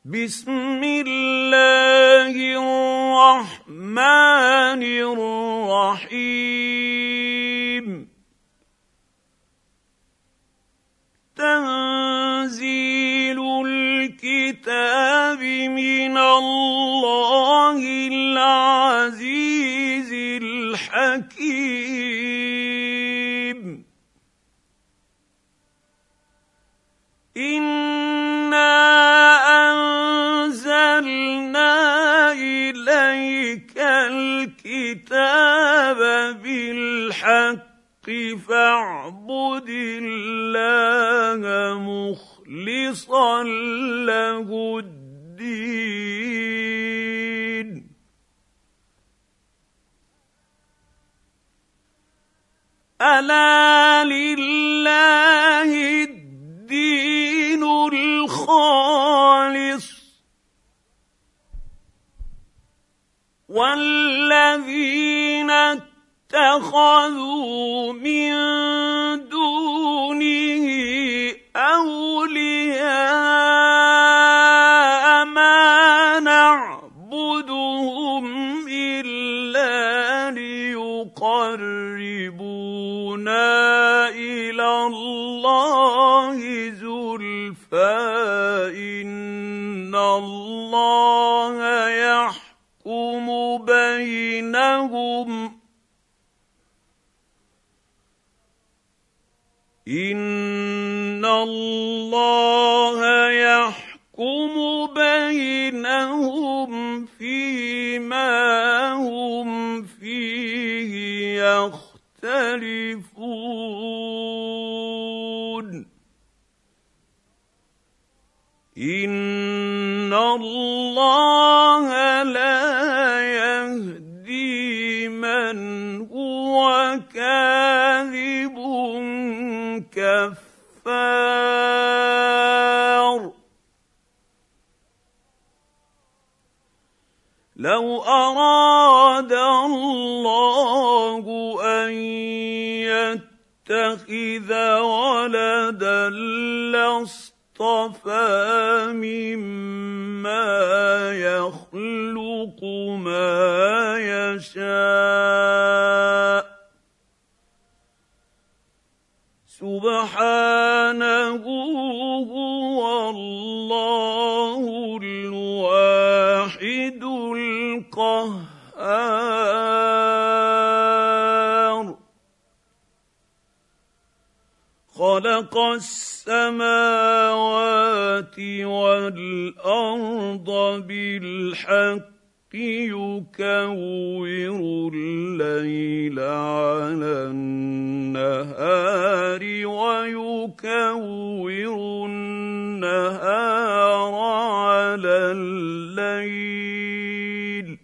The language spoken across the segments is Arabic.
بسم الله الرحمن الرحيم تنزيل الكتاب من الله العزيز الحكيم إنا أنزلنا إليك الكتاب بالحق فاعبد الله مخلصا له الدين ألا لله الدين الخالص والذين اتخذوا من دونه أولياء ما نعبدهم إلا ليقربونا إلى الله زلفى إن الله يحكم بينهم إن الله يحكم بينهم فيما هم فيه يختلفون إن الله لا يهدي من هو كاذب كفار لو أراد الله أن يتخذ ولدا لاصطفى مما يخلق ما يشاء سبحانه هو الله الواحد القهار خلق السماوات والأرض بالحق يكور الليل على النهار ويكور النهار على الليل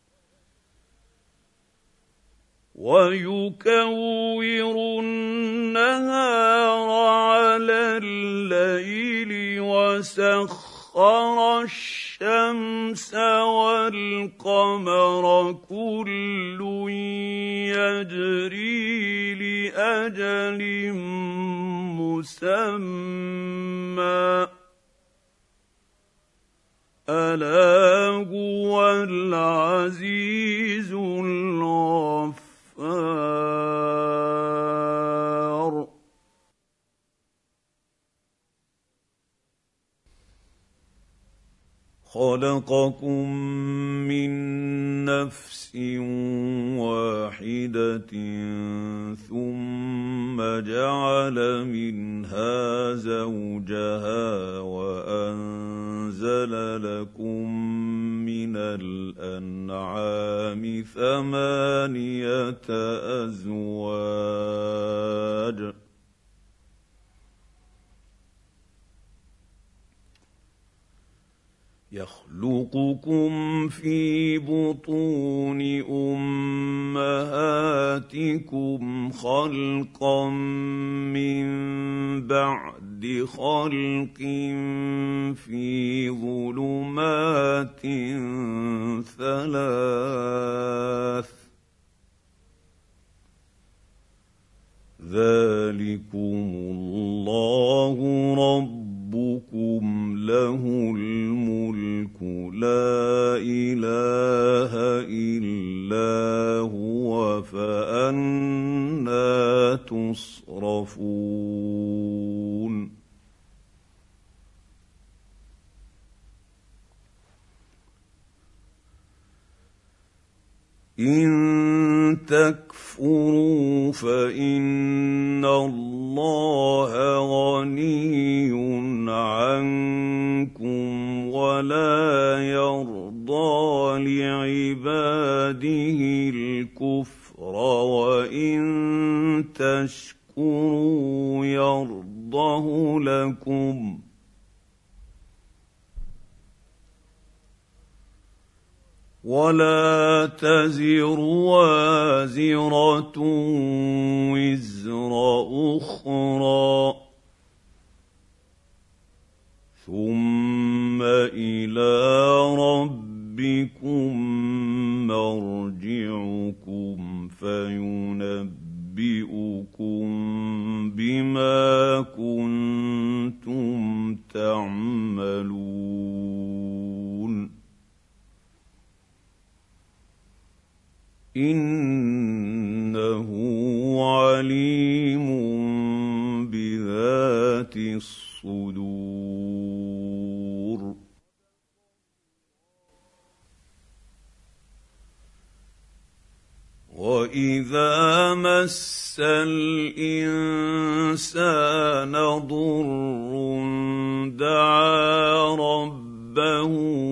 وسخر الشمس والقمر كل يجري لأجل مسمى ألا هو العزيز الغفار خلقكم من نفس واحدة ثم جعل منها زوجها وأنزل لكم من الأنعام ثمانية أزواج يخلقكم في بطون أمهاتكم خلقا من بعد خلق في ظلمات ثلاث ذلكم الله ربكم ربكم له الملك لا اله الا هو فأنى تصرفون إن تكفروا فإن الله غني عنكم ولا يرضى لعباده الكفر وإن تشكروا يرضه لكم ولا تزر وازرة وزر أخرى ثم إلى ربكم مرجعكم فينبئكم بما كنتم تعملون إنه عليم بذات الصدور وإذا مس الإنسان ضر دعا ربه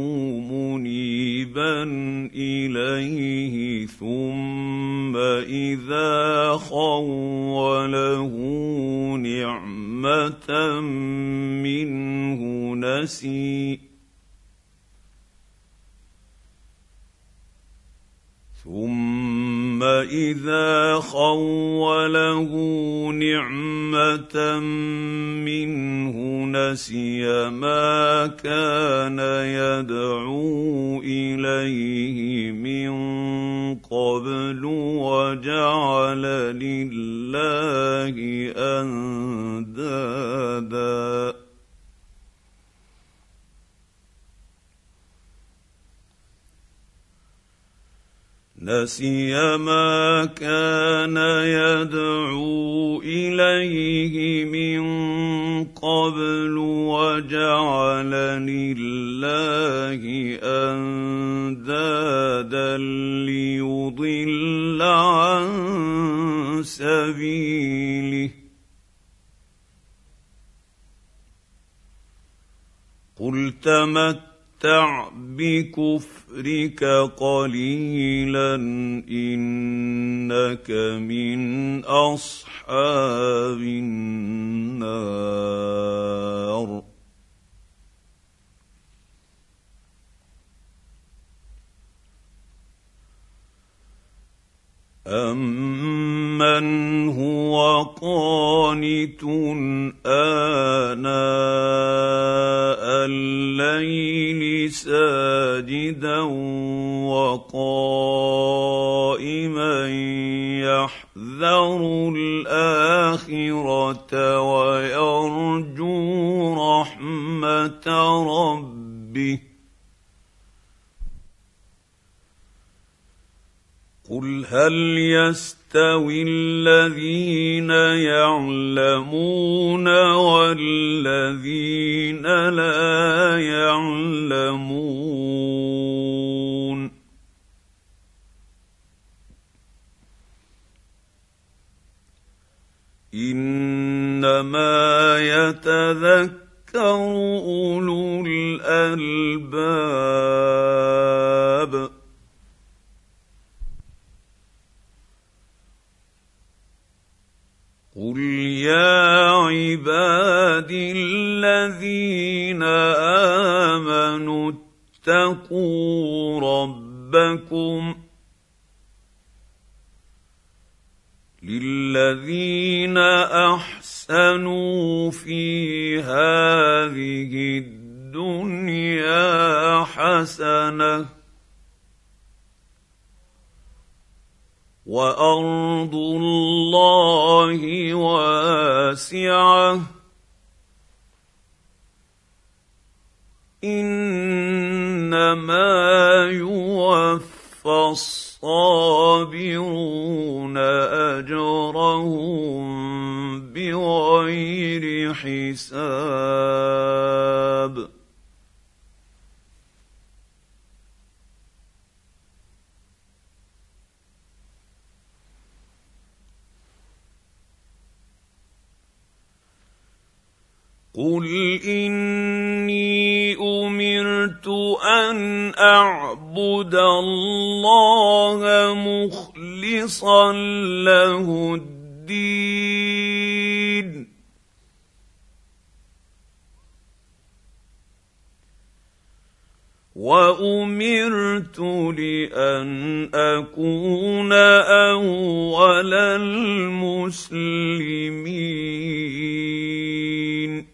منيبا إليه ثم إذا خوله نعمة منه نسي ما كان يدعو إليه من قبل وجعل لله أندادا نسي ما كان يدعو إليه من قبل وجعل لله أندادا ليضل عن سبيله قل تمتع بكفرك قليلا إنك من أصحاب النار أَمَّنْ هُوَ قَانِتٌ آنَاءَ اللَّيْلِ سَاجِدًا وَقَائِمًا يَحْذَرُ الْآخِرَةَ وَيَرْجُو رَحْمَةَ رَبِّهِ قُلْ هَلْ يَسْتَوِي الَّذِينَ يَعْلَمُونَ وَالَّذِينَ لَا يَعْلَمُونَ إِنَّمَا يَتَذَكَّرُ أُولُو الْأَلْبَابِ قُلْ يَا عِبَادِي الَّذِينَ آمَنُوا اتَّقُوا رَبَّكُمْ لِلَّذِينَ أَحْسَنُوا فِي هَٰذِهِ الدُّنْيَا حَسَنَةٌ وَأَرْضُ اللَّهِ وَاسِعَةٌ إنما يوفى الصابرون أجرهم بغير حساب قل إني أمرت أن أعبد الله مخلصا له الدين وأمرت لأن أكون أول المسلمين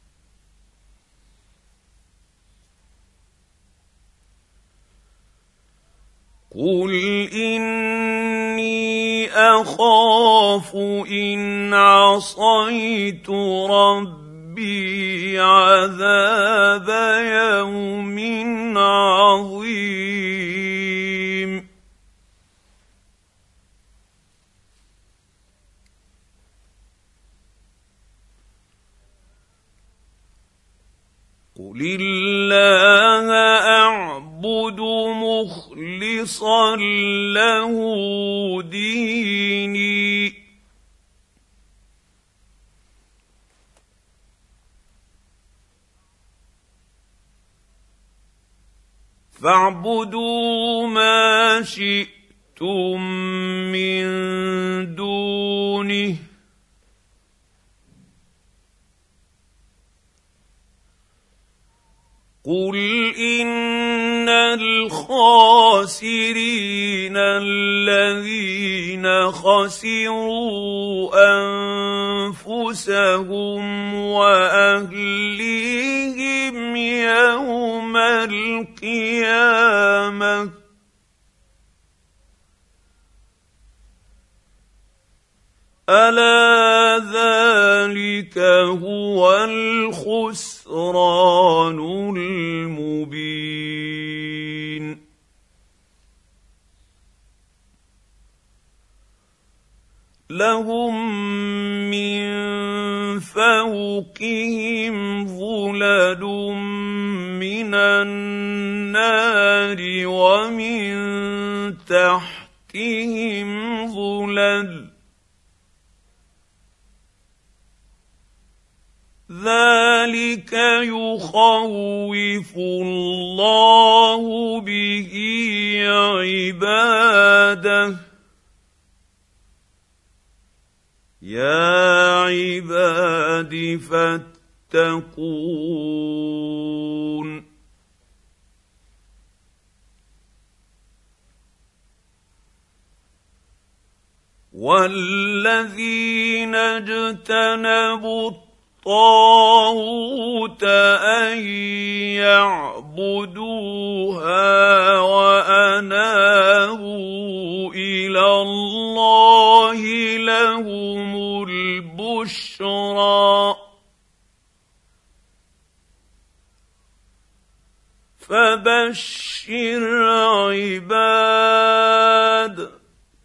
قل إني أخاف إن عصيت ربي عذاب يوم عظيم قل الله أعبد مخلصا له ديني فاعبدوا ما شئتم من دونه قل إن الخاسرين الذين خسروا أنفسهم وأهليهم يوم القيامة ألا ذلك هو الخسران المبين لهم من فوقهم ظلل من النار ومن تحتهم ظلل ذلك يخوف الله به عباده يا عباد فاتقون والذين اجتنبوا الطاغوت أن يعبدوها وأنابوا إلى الله لهم البشرى فبشر عباد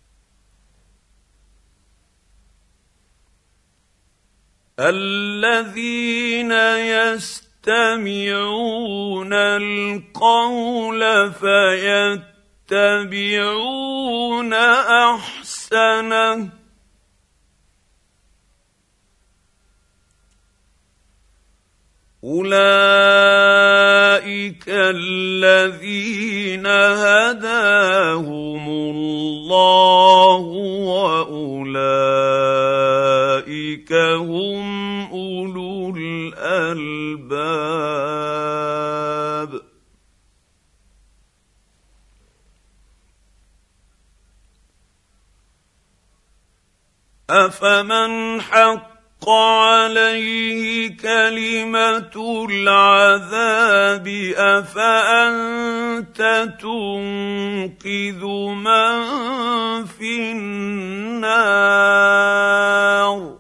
الذين يستمعون القول فيتبعون أحسنه أولئك الذين هداهم الله وأولئك هم أولو الألباب أفمن حق عليه كلمة العذاب أفأنت تنقذ من في النار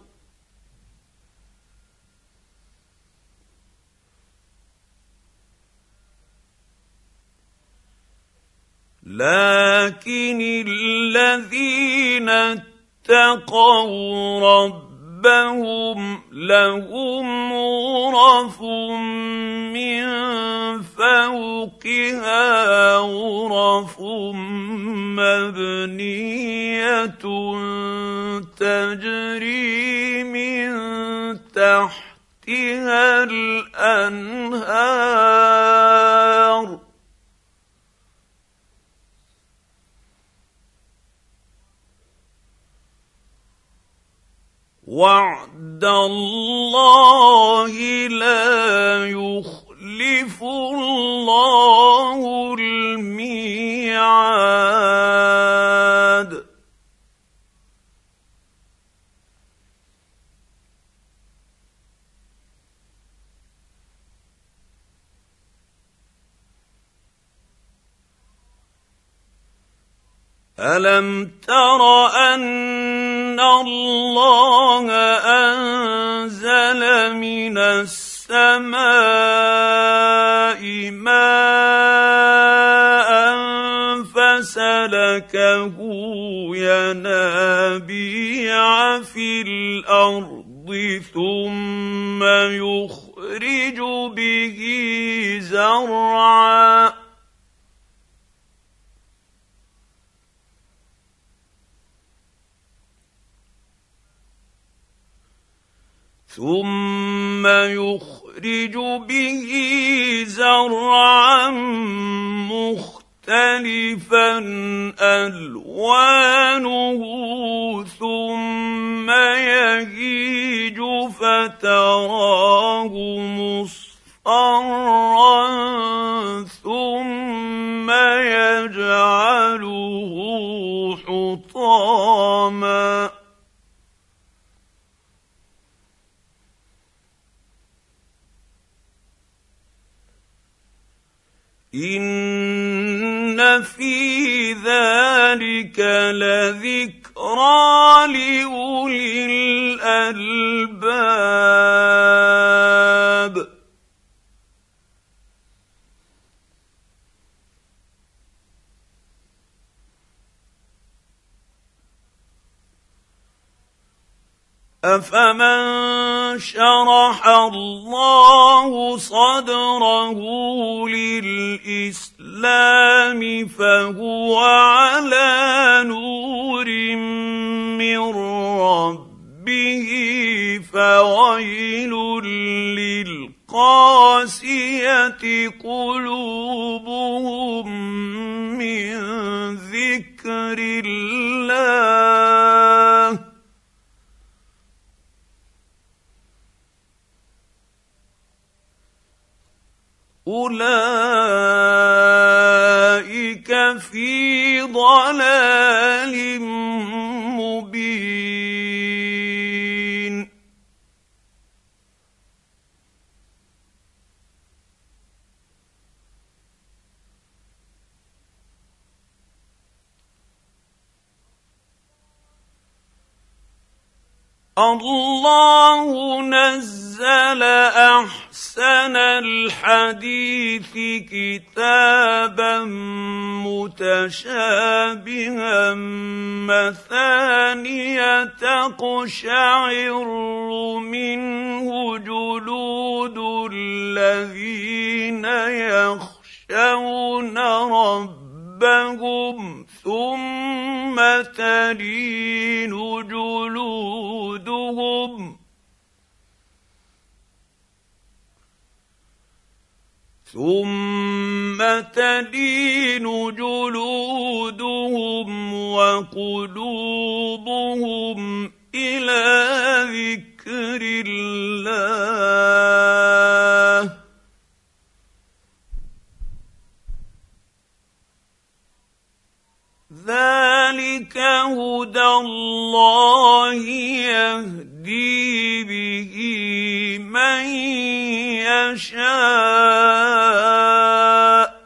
لكن الذين اتقوا ربهم لهم غرف من فوقها غرف مبنيه تجري من تحتها الانهار وعد الله لا يخلف الله الميعاد ألم تر أن الله أنزل من السماء ماء فسلكه ينابيع في الأرض ثم يخرج به زرعا مختلفا ألوانه ثم يهيج فتراه مصفرا ثم يجعله حطاما إن في ذلك لذكرى لأولي الألباب أفمن شرح الله صدره للإسلام فهو على نور من ربه فويل للقاسية قلوبهم من ذكر الله أولئك في ضلال مبين الله نزل أحسن الحديث كتابا متشابها مثانية تقشعر منه جلود الذين يخشون ربهم ثم تلين جلودهم وقلوبهم إلى ذكر الله ذلك هدى الله يهدي به من يشاء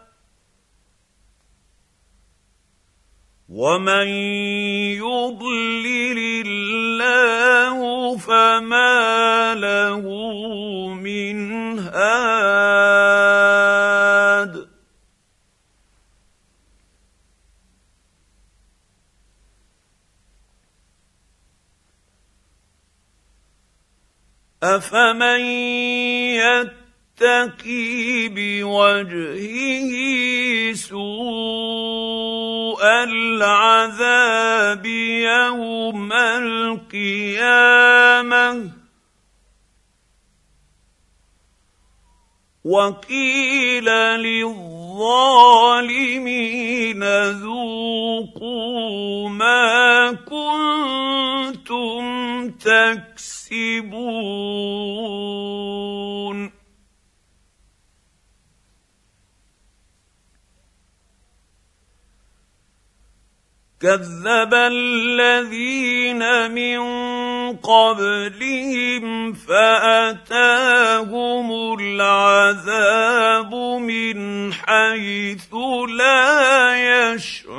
ومن يضلل الله فما له من هاد افمن يتقي بوجهه سوء العذاب يوم القيامه وقيل للظالمين ذوقوا ما كنتم تكسبون كذب الذين من قبلهم فأتاهم العذاب من حيث لا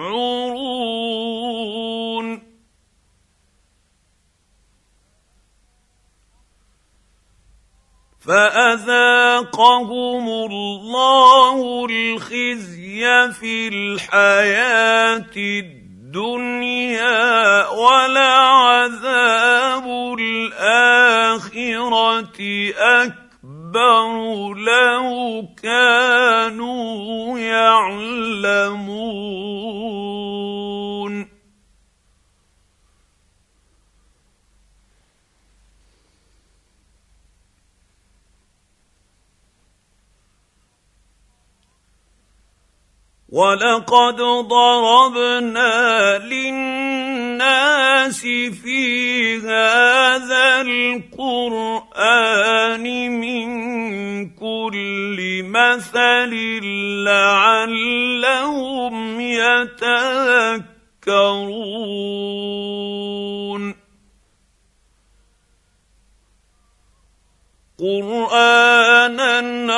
يشعرون فأذاقهم الله الخزي في الحياة الدنيا ولعذاب الآخرة أكبر لو كانوا يعلمون ولقد ضربنا للناس في هذا القرآن من كل مثل لعلهم يتذكرون قرآنا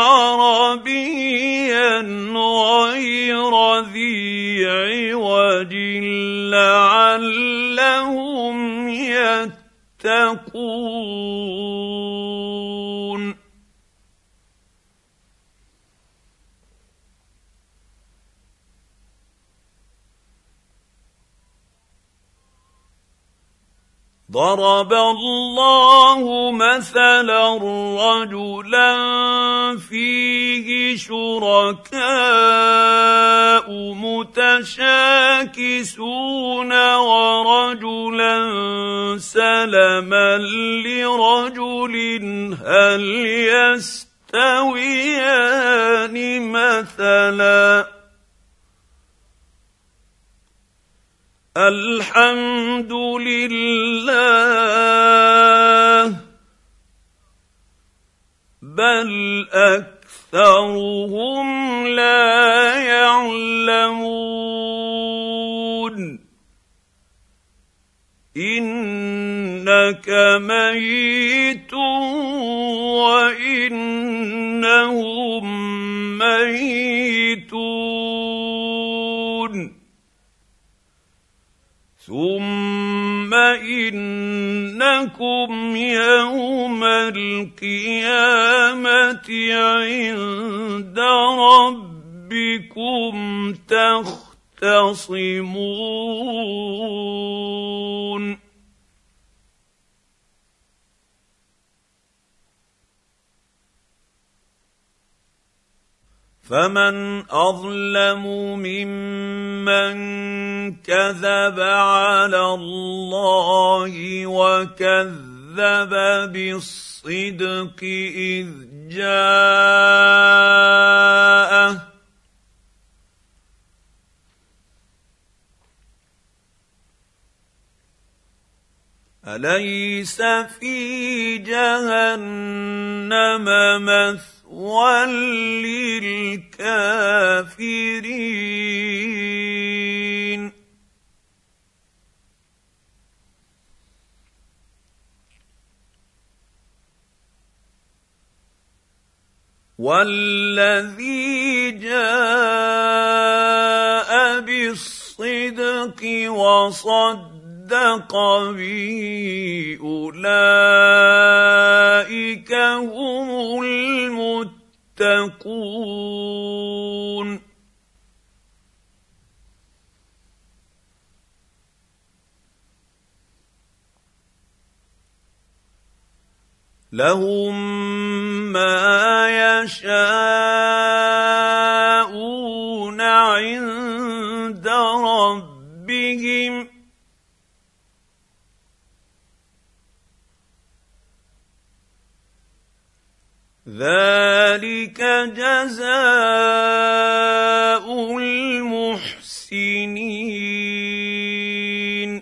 عربيا غير ذي عوج لعلهم يتقون ضرب الله مثلا رجلا فيه شركاء متشاكسون ورجلا سلما لرجل هل يستويان مثلا الحمد لله بل أكثرهم لا يعلمون إنك ميت وإنهم ميتون ثم إنكم يوم القيامة عند ربكم تختصمون فمن أظلم ممن كذب على الله وكذب بالصدق إذ جاءه أليس في جهنم مثوى للكافرين والذي جاء بالصدق وصدق به أولئك هم المتقون لهم ما يشاءون عند ربهم ذلك جزاء المحسنين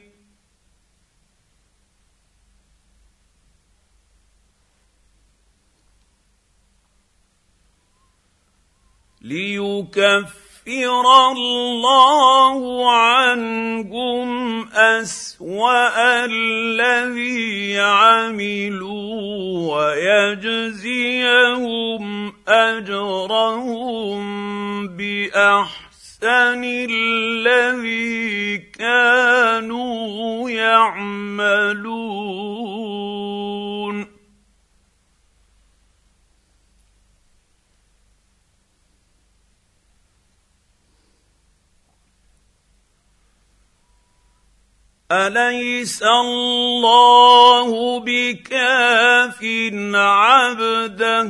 ليكفر الله عنهم أسوأ الذي عملوا ويجزيهم أجرهم بأحسن الذي كانوا يعملون أليس الله بكاف عبده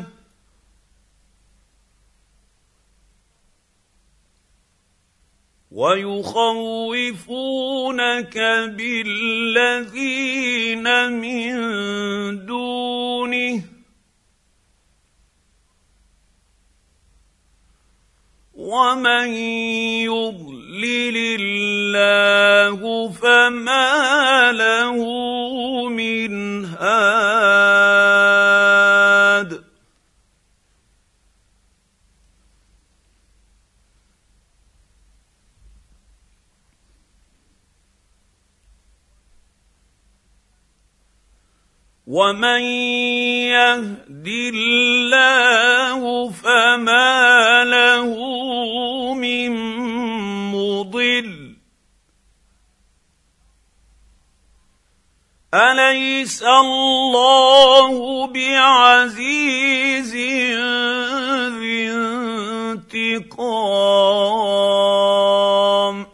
ويخوفونك بالذين من دونه ومن يضلل الله فما له من هاد ومن يهد الله فما له من مضل أليس الله بعزيز ذي انتقام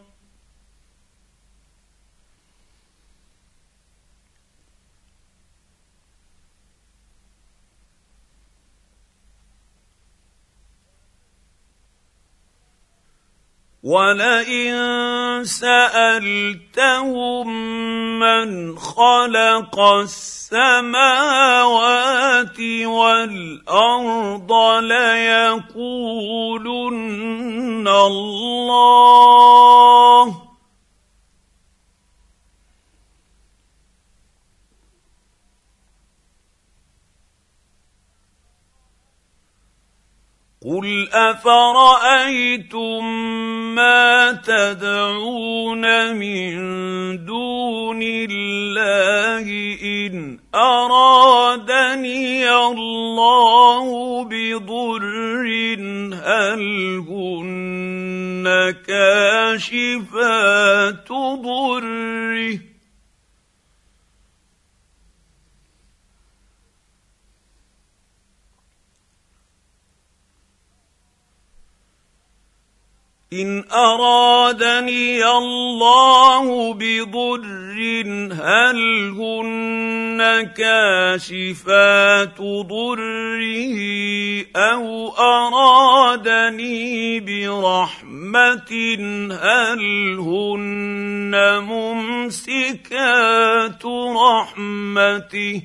ولئن سألتهم من خلق السماوات والأرض ليقولن الله قل أفرأيتم ما تدعون من دون الله إن أرادني الله بضر هل هن كاشفات ضره إن أرادني الله بضر هل هن كاشفات ضره أو أرادني برحمة هل هن ممسكات رحمته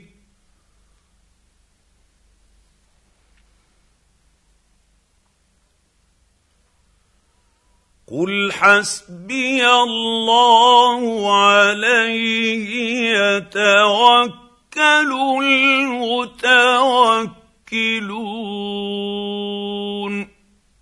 قل حسبي الله عليه يتوكل المتوكلون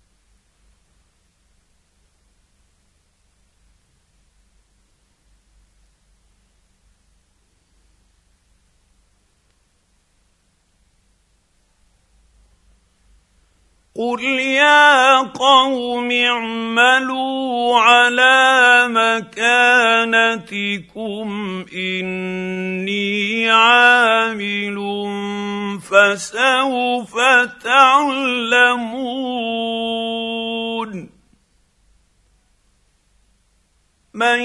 قل يا قوم اعملوا على مكانتكم إني عامل فسوف تعلمون من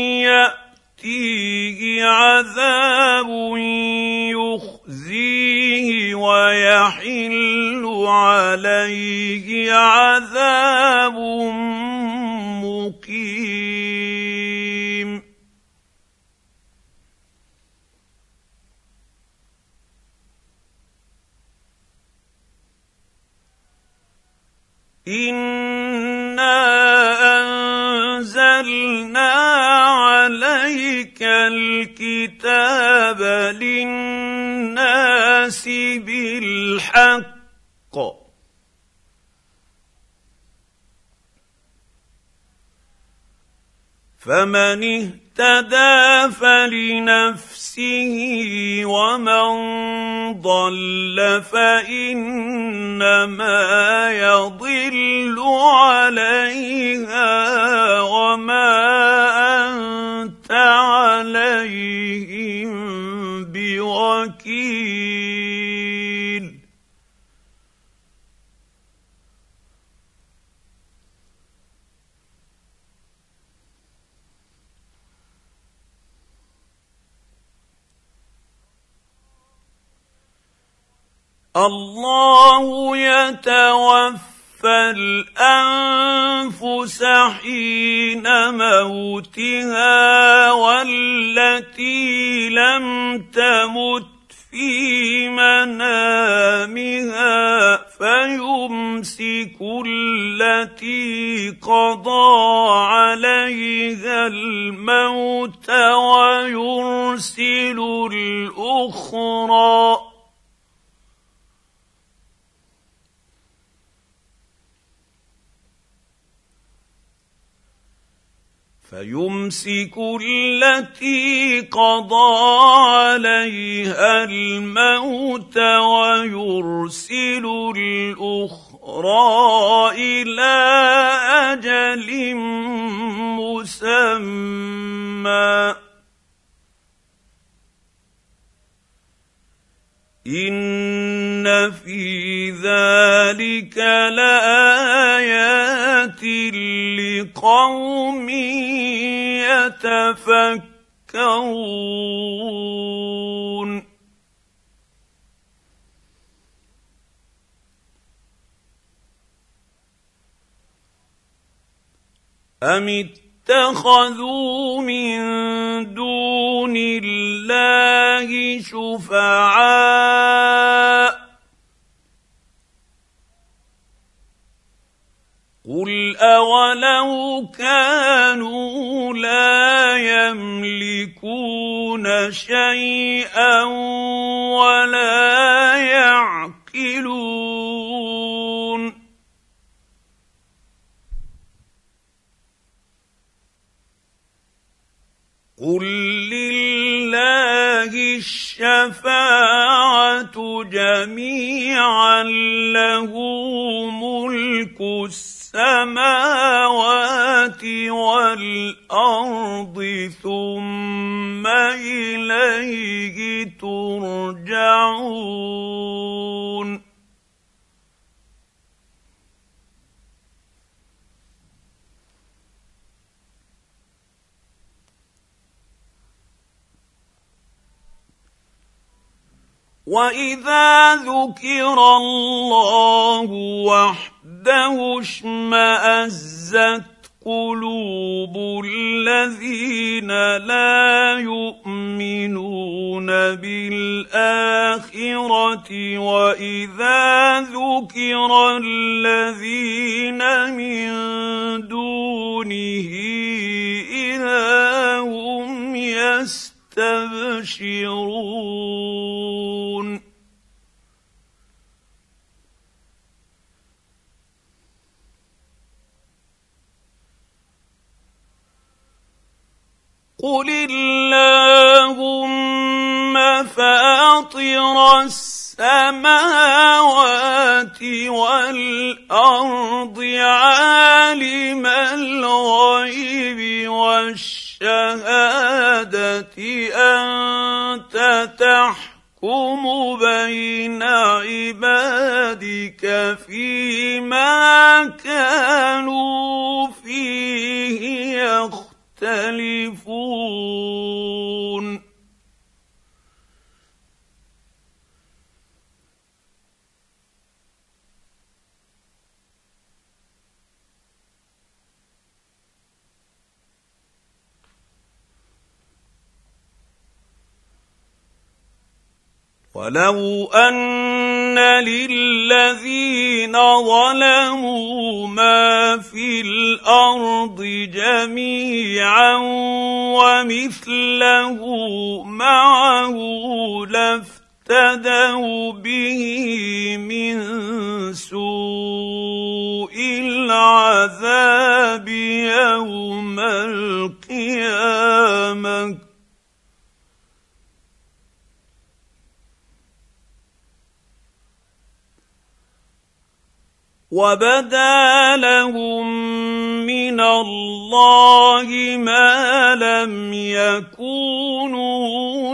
يأتيه عذاب يخزيه ويحل عليه عذاب مقيم. إنا أنزلنا عليك الكتاب للناس بالحق فمن اهتدى فلنفسه ومن ضل فإنما يضل عليها وما أنت عليهم بوكيل. الله يتوفى الأنفس حين موتها والتي لم تمت في منامها فيمسك التي قضى عليها الموت فيمسك التي قضى عليها الموت ويرسل الأخرى إلى أجل مسمى إن في ذلك لآيات لقوم يتفكرون. أم اتخذوا من دون الله شفعاء قل أولو كانوا لا يملكون شيئا ولا يعقلون قل لله الشفاعة جميعا له ملك السماوات والأرض ثم إليه ترجعون. وإذا ذكر الله وحده اشمأزت قلوب الذين لا يؤمنون بالآخرة وإذا ذكر الذين من دونه إذا هم يستبشرون. قل اللهم فاطر السماوات والأرض عالم الغيب والشهادة أنت تحكم بين عبادك فيما كانوا فيه يختلفون. ولو أن للذين ظلموا ما في الأرض جميعا ومثله معه لافتدوا به من سوء العذاب يوم القيامة وبدا لهم من الله ما لم يكونوا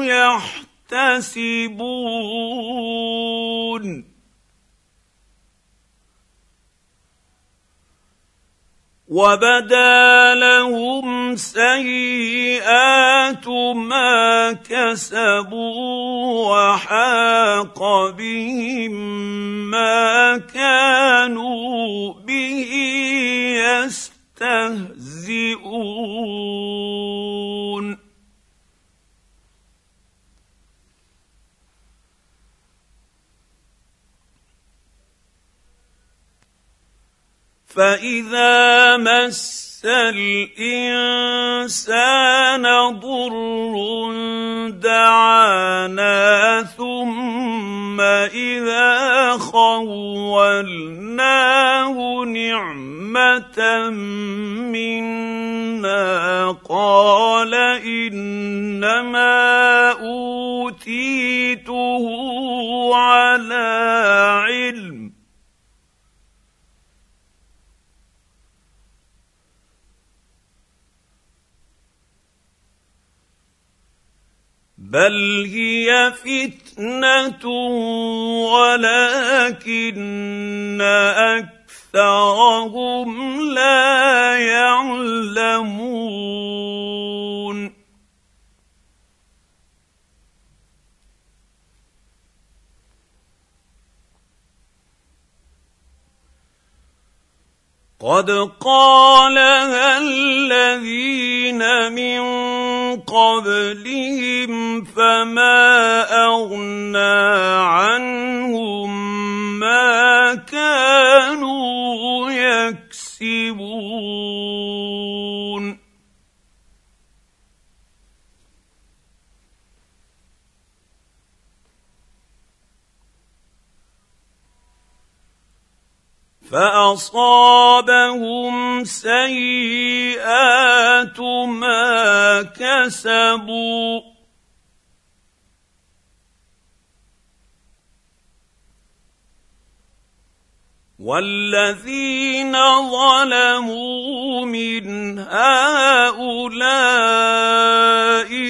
يحتسبون وبدا لهم سيئات ما كسبوا وحاق بهم ما كانوا به يستهزئون فإذا مس الإنسان ضر دعانا ثم إذا خولناه نعمة منا قال إنما أوتيته على علم بل هي فتنة ولكن أكثرهم لا يعلمون قد قالها الذين من قبلهم فما أغنى عنهم ما كانوا يكسبون فأصابهم سيئات ما كسبوا والذين ظلموا من هؤلاء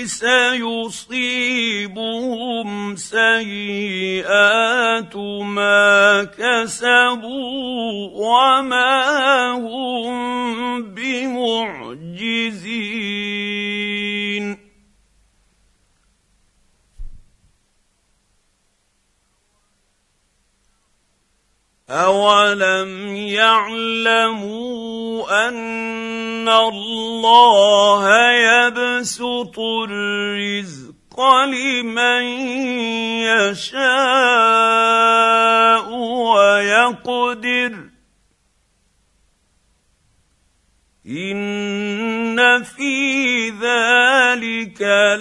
سيصيبهم سيئات ما كسبوا وما هم بمعجزين أولم يعلموا أن الله يبسط الرزق لمن يشاء ويقدر إن في ذلك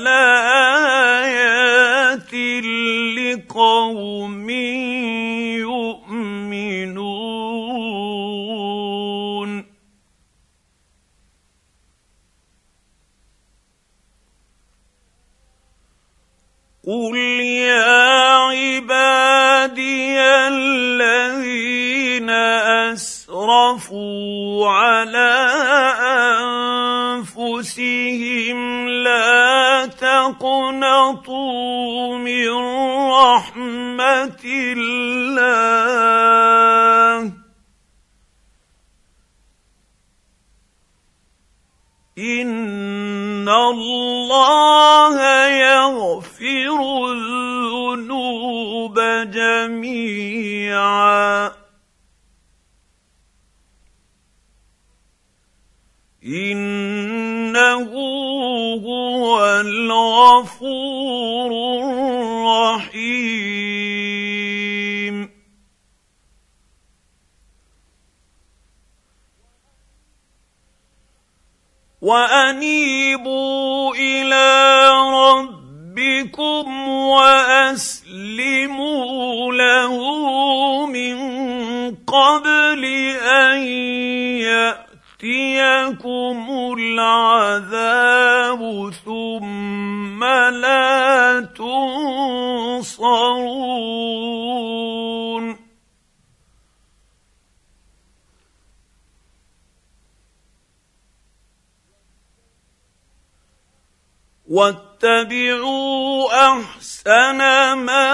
لآيات لقوم يؤمنون قل يا عبادي الذين أسرفوا على أنفسهم لا تقنطوا من رحمة الله إن الله يغفر الذنوب جميعا إنه هو الغفور الرحيم وانيبوا الى ربكم واسلموا له من قبل ان ياتيكم العذاب ثم لا تنصرون. واتبعوا احسن ما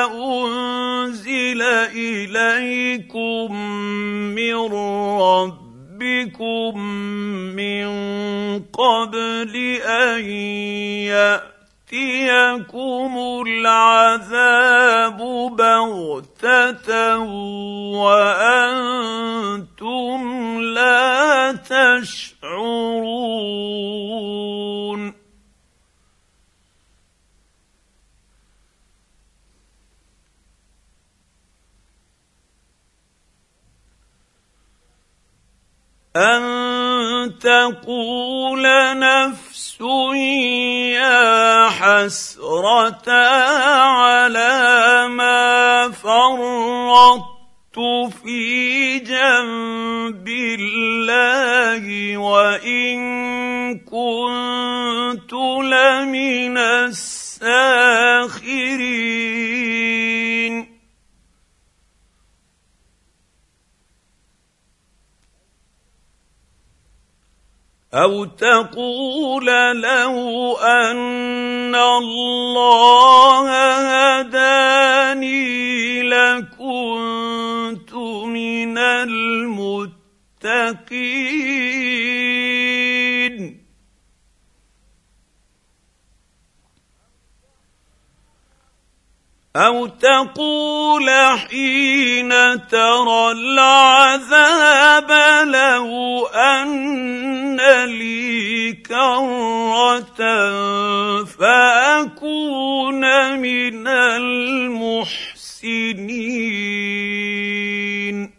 انزل اليكم من ربكم من قبل ان ياتيكم العذاب بغته وانتم لا تشعرون. أن تقول نفس يا حسرة على ما فرطت في جنب الله وإن كنت لمن الساخرين. أو تقول لو أن الله هداني لكنت من المتقين. أو تقول حين ترى العذاب لو أن لي كرة فأكون من المحسنين.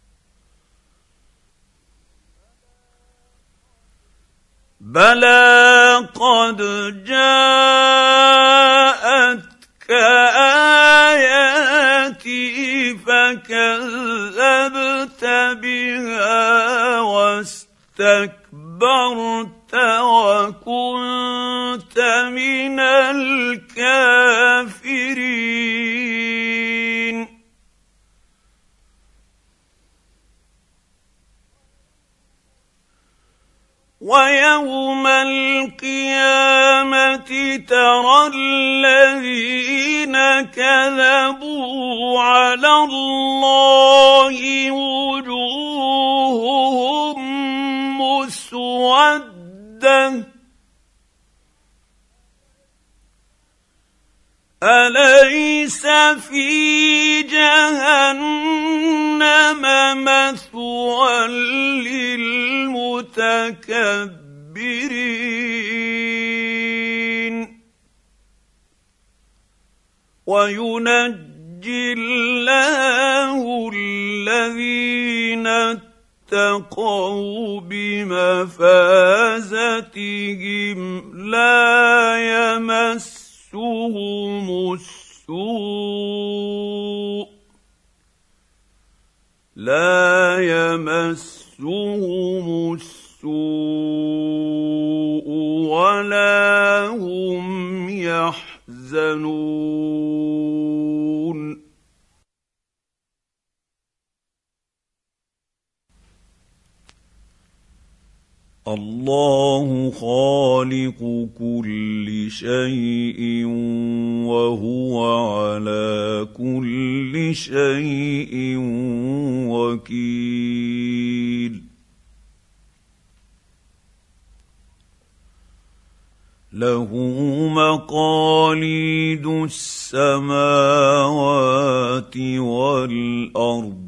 بلى قد جاءتك آياتي فكذبت بها واستكبرت وكنت من الكافرين. ويوم القيامة ترى الذين كذبوا على الله وجوههم مسودة أليس في جهنم مثوى للمتكبرين. وينجي الله الذين اتقوا بمفازتهم لا يمسهم السوء ولا هم يحزنون. الله خالق كل شيء وهو على كل شيء وكيل. له مقاليد السماوات والأرض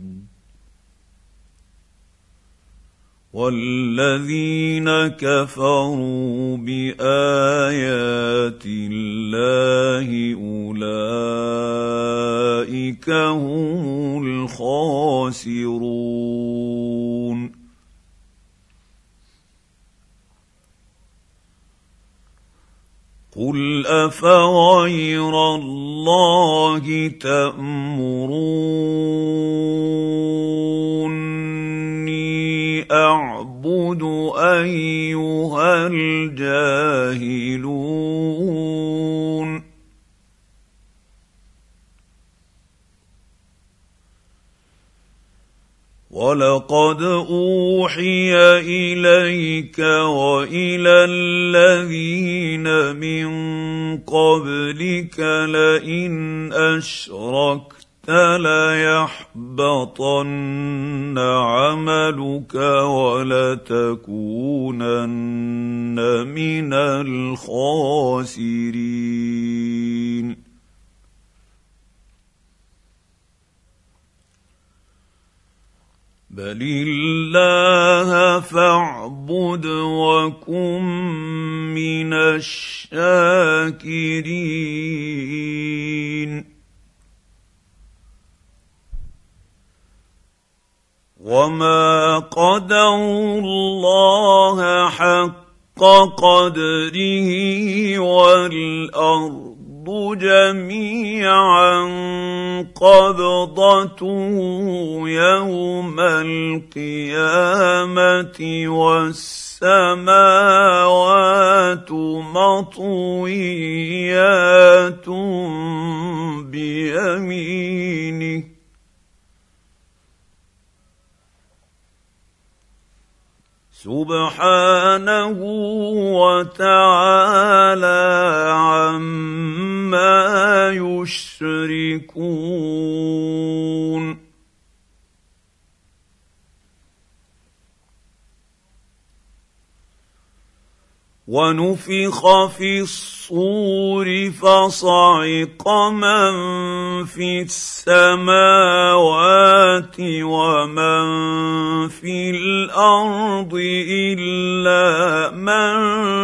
والذين كفروا بآيات الله أولئك هم الخاسرون. قل افغير الله تأمروني اعبد ايها الجاهلون ولقد اوحي اليك والى الذين من قبلك لئن اشركت ليحبطن عملك ولتكونن من الخاسرين بل الله فاعبد وكن من الشاكرين وما قدروا الله حق قدره والارض جميعا قبضته يوم القيامه والسماوات مطويات بيمينه سبحانه وتعالى عما يشركون ونفخ في الصور فصعق من في السماوات ومن في الارض الا من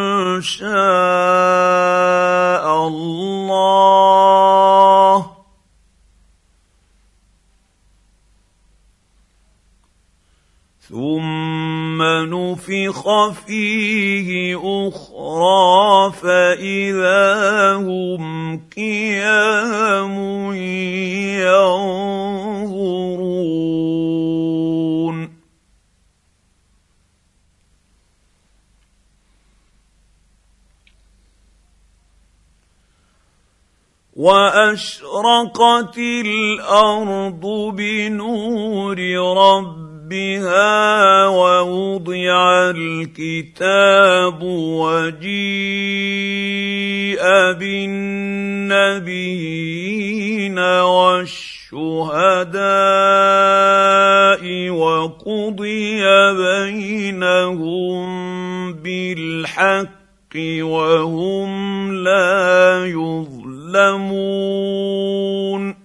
شاء الله ثم نفخ فيه اخرى فاذا هم قيام ينظرون واشرقت الارض بنور ربها ووضع الكتاب وجيء بالنبيين والشهداء وقضي بينهم بالحق وهم لا يظلمون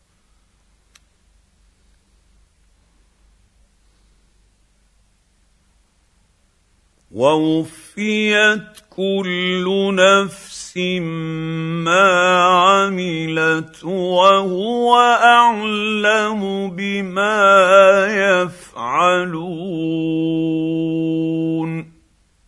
ووفيت كل نفس ما عملت وهو اعلم بما يفعلون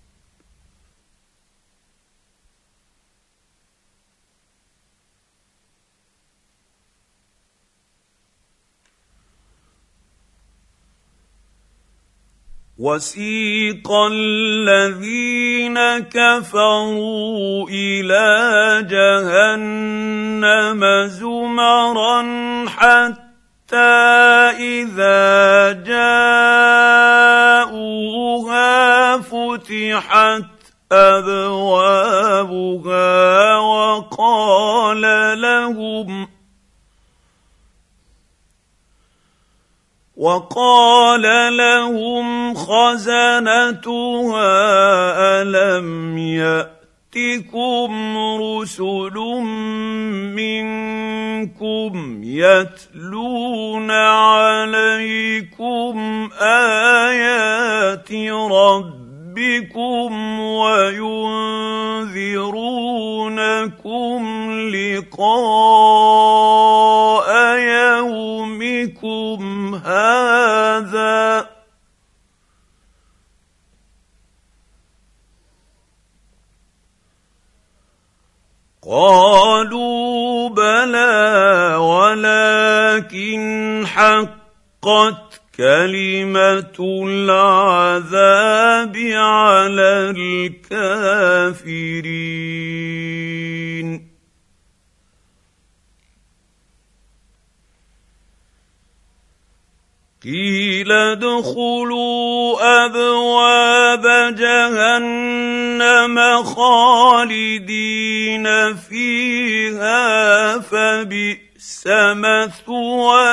وسيق الذين كفروا الى جهنم زمرا حتى اذا جاءوها فتحت ابوابها وقال لهم خزنتها ألم يأتكم رسل منكم يتلون عليكم آيات ربكم وينذرونكم لقاء يومكم هذا قالوا بلى ولكن حقت كلمه العذاب على الكافرين قيل ادخلوا ابواب جهنم خالدين فيها فبئس مثوى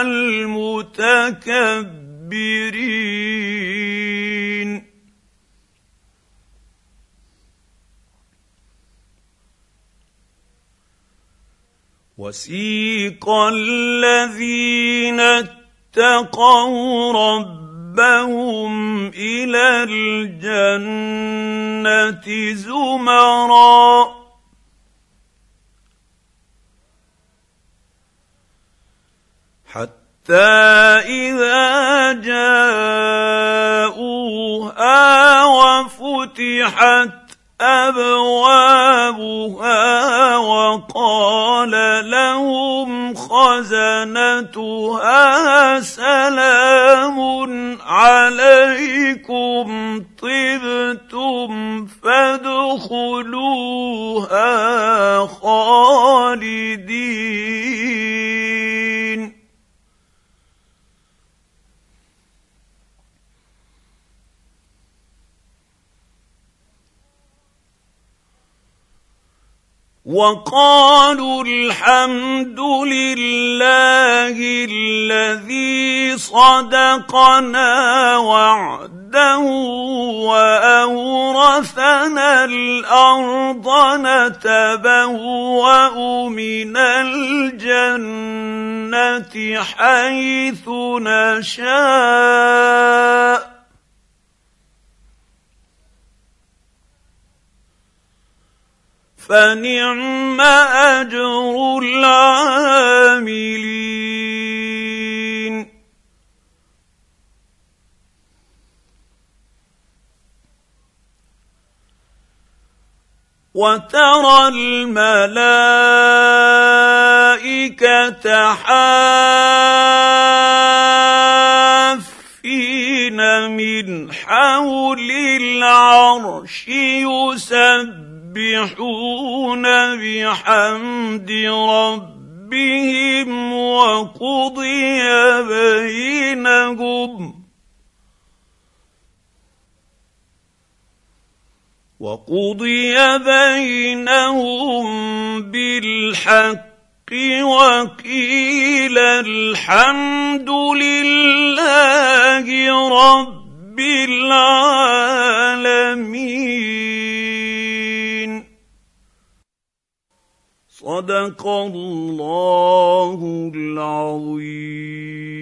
المتكبرين وسيق الذين اتقوا ربهم إلى الجنة زمرا حتى إذا جاءوها وفتحت أبوابها وقال لهم خزنتها سلام عليكم طبتم فادخلوها خالدين وقالوا الحمد لله الذي صدقنا وعده وأورثنا الأرض نتبوأ من الجنة حيث نشاء فنعم أجر العاملين وترى الملائكة حافين من حول العرش يسبحون بحمد ربهم وقضي بينهم بالحق وقيل الحمد لله رب العالمين صدق الله العظيم.